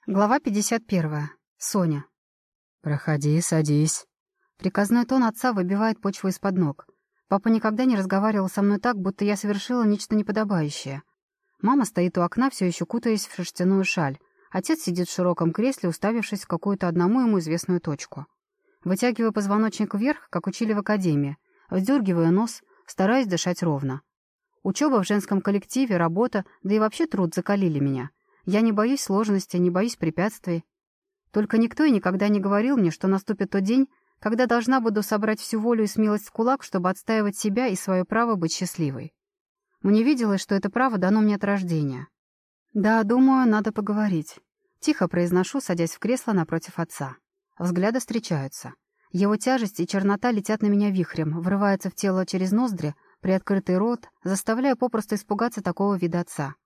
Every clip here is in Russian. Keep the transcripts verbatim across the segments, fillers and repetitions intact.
Глава пятьдесят первая. Соня. «Проходи, садись». Приказной тон отца выбивает почву из-под ног. Папа никогда не разговаривал со мной так, будто я совершила нечто неподобающее. Мама стоит у окна, все еще кутаясь в шерстяную шаль. Отец сидит в широком кресле, уставившись в какую-то одному ему известную точку. Вытягиваю позвоночник вверх, как учили в академии, вздергиваю нос, стараюсь дышать ровно. Учеба в женском коллективе, работа, да и вообще труд закалили меня. Я не боюсь сложностей, не боюсь препятствий. Только никто и никогда не говорил мне, что наступит тот день, когда должна буду собрать всю волю и смелость в кулак, чтобы отстаивать себя и свое право быть счастливой. Мне виделось, что это право дано мне от рождения. Да, думаю, надо поговорить. Тихо произношу, садясь в кресло напротив отца. Взгляды встречаются. Его тяжесть и чернота летят на меня вихрем, врываются в тело через ноздри, приоткрытый рот, заставляя попросту испугаться такого вида отца.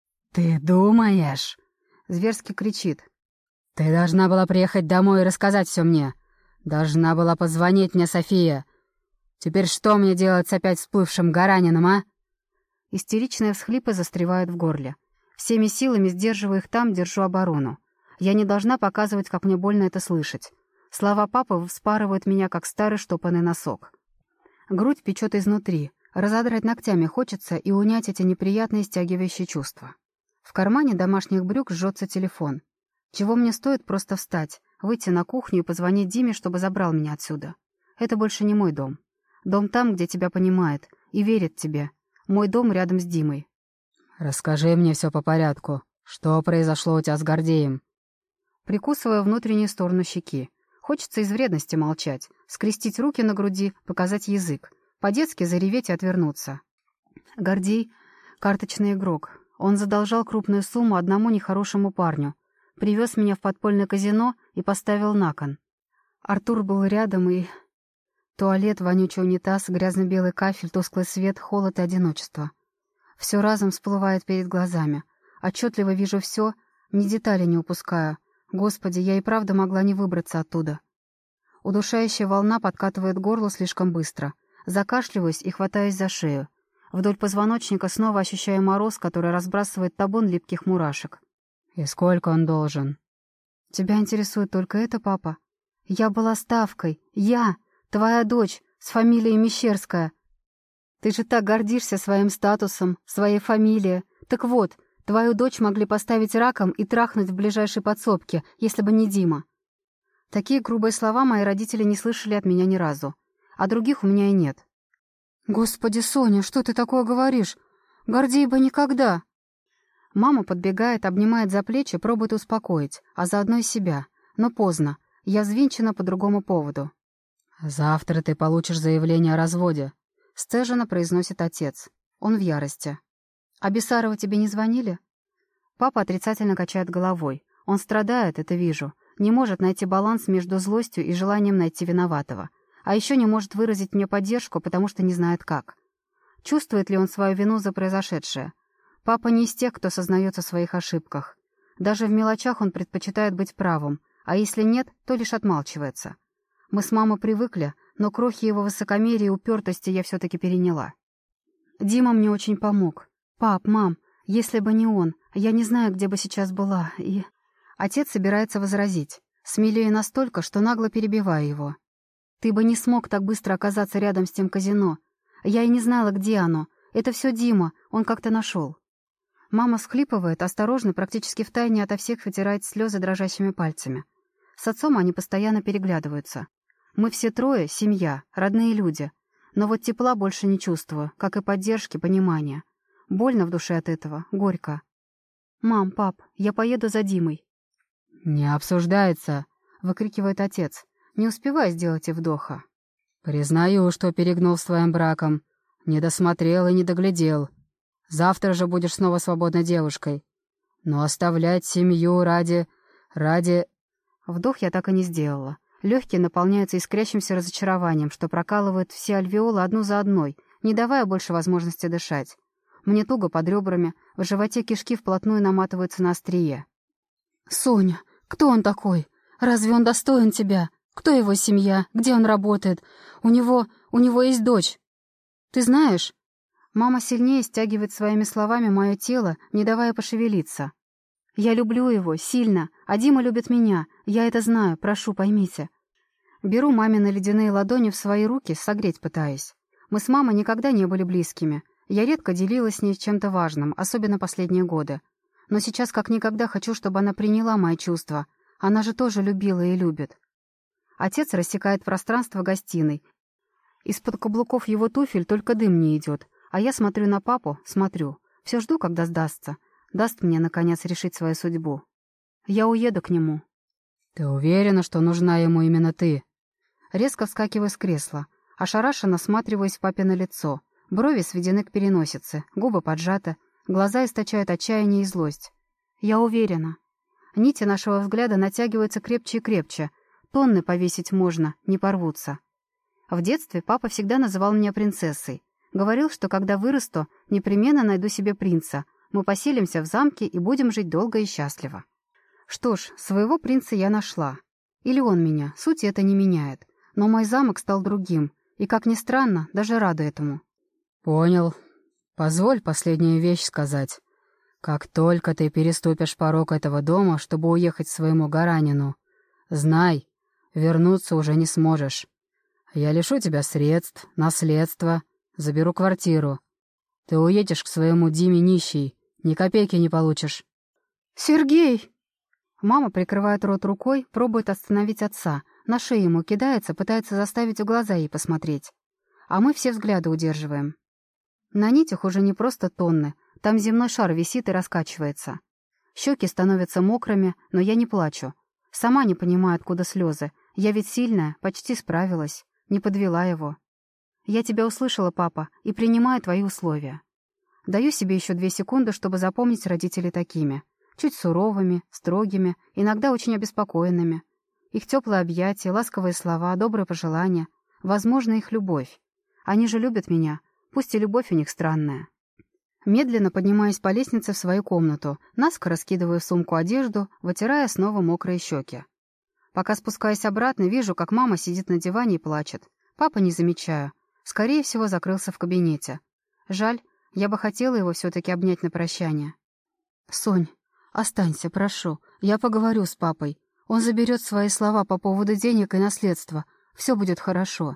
«Ты думаешь?» — зверски кричит. «Ты должна была приехать домой и рассказать все мне. Должна была позвонить мне, София. Теперь что мне делать с опять всплывшим Гаранином, а?» Истеричные всхлипы застревают в горле. Всеми силами сдерживаю их там, держу оборону. Я не должна показывать, как мне больно это слышать. Слова папы вспарывают меня, как старый штопанный носок. Грудь печет изнутри. Разодрать ногтями хочется и унять эти неприятные стягивающие чувства. В кармане домашних брюк жжется телефон. Чего мне стоит просто встать, выйти на кухню и позвонить Диме, чтобы забрал меня отсюда. Это больше не мой дом. Дом там, где тебя понимает и верит тебе. Мой дом рядом с Димой. «Расскажи мне все по порядку. Что произошло у тебя с Гордеем?» Прикусывая внутреннюю сторону щеки. Хочется из вредности молчать, скрестить руки на груди, показать язык. По-детски зареветь и отвернуться. Гордей — карточный игрок. Он задолжал крупную сумму одному нехорошему парню. Привез меня в подпольное казино и поставил на кон. Артур был рядом, и... Туалет, вонючий унитаз, грязно-белый кафель, тусклый свет, холод и одиночество. Все разом всплывает перед глазами. Отчетливо вижу все, ни детали не упускаю. Господи, я и правда могла не выбраться оттуда. Удушающая волна подкатывает горло слишком быстро. Закашливаюсь и хватаюсь за шею. Вдоль позвоночника снова ощущаю мороз, который разбрасывает табун липких мурашек. «И сколько он должен?» «Тебя интересует только это, папа? Я была Ставкой. Я, твоя дочь, с фамилией Мещерская. Ты же так гордишься своим статусом, своей фамилией. Так вот, твою дочь могли поставить раком и трахнуть в ближайшей подсобке, если бы не Дима». Такие грубые слова мои родители не слышали от меня ни разу. А других у меня и нет. «Господи, Соня, что ты такое говоришь? Гордей бы никогда!» Мама подбегает, обнимает за плечи, пробует успокоить, а заодно и себя. Но поздно. Я взвинчена по другому поводу. «Завтра ты получишь заявление о разводе», — стыженно произносит отец. Он в ярости. «А Бесарова тебе не звонили?» Папа отрицательно качает головой. Он страдает, это вижу. Не может найти баланс между злостью и желанием найти виноватого. А еще не может выразить мне поддержку, потому что не знает как. Чувствует ли он свою вину за произошедшее? Папа не из тех, кто сознается в своих ошибках. Даже в мелочах он предпочитает быть правым, а если нет, то лишь отмалчивается. Мы с мамой привыкли, но крохи его высокомерия и упертости я все-таки переняла. Дима мне очень помог. Пап, мам, если бы не он, я не знаю, где бы сейчас была, и... Отец собирается возразить. Смелее настолько, что нагло перебиваю его. Ты бы не смог так быстро оказаться рядом с тем казино. Я и не знала, где оно. Это все Дима, он как-то нашел. Мама всхлипывает, осторожно, практически втайне ото всех вытирает слезы дрожащими пальцами. С отцом они постоянно переглядываются. Мы все трое — семья, родные люди. Но вот тепла больше не чувствую, как и поддержки, понимания. Больно в душе от этого, горько. «Мам, пап, я поеду за Димой». «Не обсуждается», — выкрикивает отец, не успевая сделать и вдоха. «Признаю, что перегнул с твоим браком. Не досмотрел и не доглядел. Завтра же будешь снова свободной девушкой. Но оставлять семью ради... ради...» Вдох я так и не сделала. Легкие наполняются искрящимся разочарованием, что прокалывает все альвеолы одну за одной, не давая больше возможности дышать. Мне туго под ребрами, в животе кишки вплотную наматываются на острие. «Соня, кто он такой? Разве он достоин тебя? Кто его семья? Где он работает? У него... у него есть дочь. Ты знаешь?» Мама сильнее стягивает своими словами мое тело, не давая пошевелиться. Я люблю его, сильно, а Дима любит меня. Я это знаю, прошу, поймите. Беру мамины ледяные ладони в свои руки, согреть пытаясь. Мы с мамой никогда не были близкими. Я редко делилась с ней чем-то важным, особенно последние годы. Но сейчас как никогда хочу, чтобы она приняла мои чувства. Она же тоже любила и любит. Отец рассекает пространство гостиной. Из-под каблуков его туфель только дым не идет. А я смотрю на папу, смотрю. Все жду, когда сдастся. Даст мне, наконец, решить свою судьбу. Я уеду к нему. Ты уверена, что нужна ему именно ты? Резко вскакиваю с кресла. Ошарашенно всматриваюсь в папино лицо. Брови сведены к переносице, губы поджаты, глаза источают отчаяние и злость. Я уверена. Нити нашего взгляда натягиваются крепче и крепче. Тонны повесить можно, не порвутся. В детстве папа всегда называл меня принцессой. Говорил, что когда вырасту, непременно найду себе принца. Мы поселимся в замке и будем жить долго и счастливо. Что ж, своего принца я нашла. Или он меня, суть это не меняет. Но мой замок стал другим, и, как ни странно, даже рада этому. Понял. Позволь последнюю вещь сказать. Как только ты переступишь порог этого дома, чтобы уехать к своему Гаранину, знай, вернуться уже не сможешь. Я лишу тебя средств, наследства, заберу квартиру. Ты уедешь к своему Диме нищий, ни копейки не получишь. «Сергей!» Мама прикрывает рот рукой, пробует остановить отца. На шею ему кидается, пытается заставить в глаза ей посмотреть. А мы все взгляды удерживаем. На нитях уже не просто тонны. Там земной шар висит и раскачивается. Щеки становятся мокрыми, но я не плачу. Сама не понимаю, откуда слезы. Я ведь сильная, почти справилась. Не подвела его. Я тебя услышала, папа, и принимаю твои условия. Даю себе еще две секунды, чтобы запомнить родителей такими. Чуть суровыми, строгими, иногда очень обеспокоенными. Их теплые объятия, ласковые слова, добрые пожелания. Возможно, их любовь. Они же любят меня, пусть и любовь у них странная. Медленно поднимаюсь по лестнице в свою комнату, наскоро скидываю в сумку одежду, вытирая снова мокрые щеки. Пока спускаюсь обратно, вижу, как мама сидит на диване и плачет. Папа не замечаю. Скорее всего, закрылся в кабинете. Жаль, я бы хотела его все-таки обнять на прощание. «Сонь, останься, прошу. Я поговорю с папой. Он заберет свои слова по поводу денег и наследства. Все будет хорошо».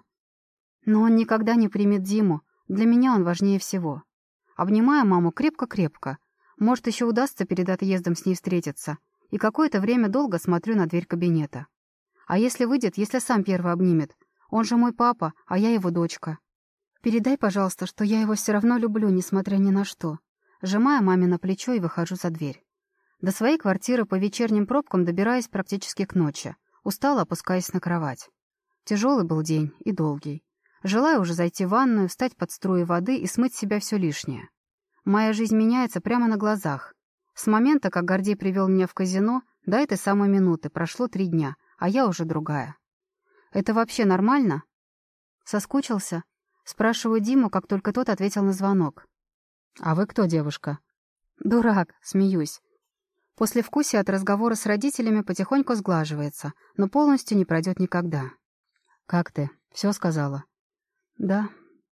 Но он никогда не примет Диму. Для меня он важнее всего. Обнимаю маму крепко-крепко. Может, еще удастся перед отъездом с ней встретиться. И какое-то время долго смотрю на дверь кабинета. А если выйдет, если сам первый обнимет? Он же мой папа, а я его дочка. Передай, пожалуйста, что я его все равно люблю, несмотря ни на что. Сжимаю маме на плечо и выхожу за дверь. До своей квартиры по вечерним пробкам добираюсь практически к ночи. Устала, опускаясь на кровать. Тяжелый был день и долгий. Желаю уже зайти в ванную, встать под струи воды и смыть с себя все лишнее. Моя жизнь меняется прямо на глазах. С момента, как Гордей привел меня в казино, до этой самой минуты прошло три дня, а я уже другая. Это вообще нормально? Соскучился? Спрашиваю Диму, как только тот ответил на звонок. А вы кто, девушка? Дурак, смеюсь. Послевкусие от разговора с родителями потихоньку сглаживается, но полностью не пройдет никогда. Как ты? Все сказала? Да.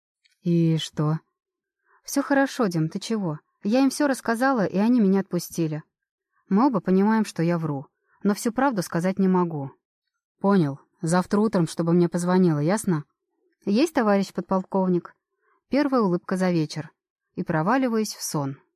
И что? Все хорошо, Дим, ты чего? Я им все рассказала, и они меня отпустили. Мы оба понимаем, что я вру, но всю правду сказать не могу. Понял. Завтра утром, чтобы мне позвонила, ясно? Есть, товарищ подполковник. Первая улыбка за вечер. И проваливаюсь в сон.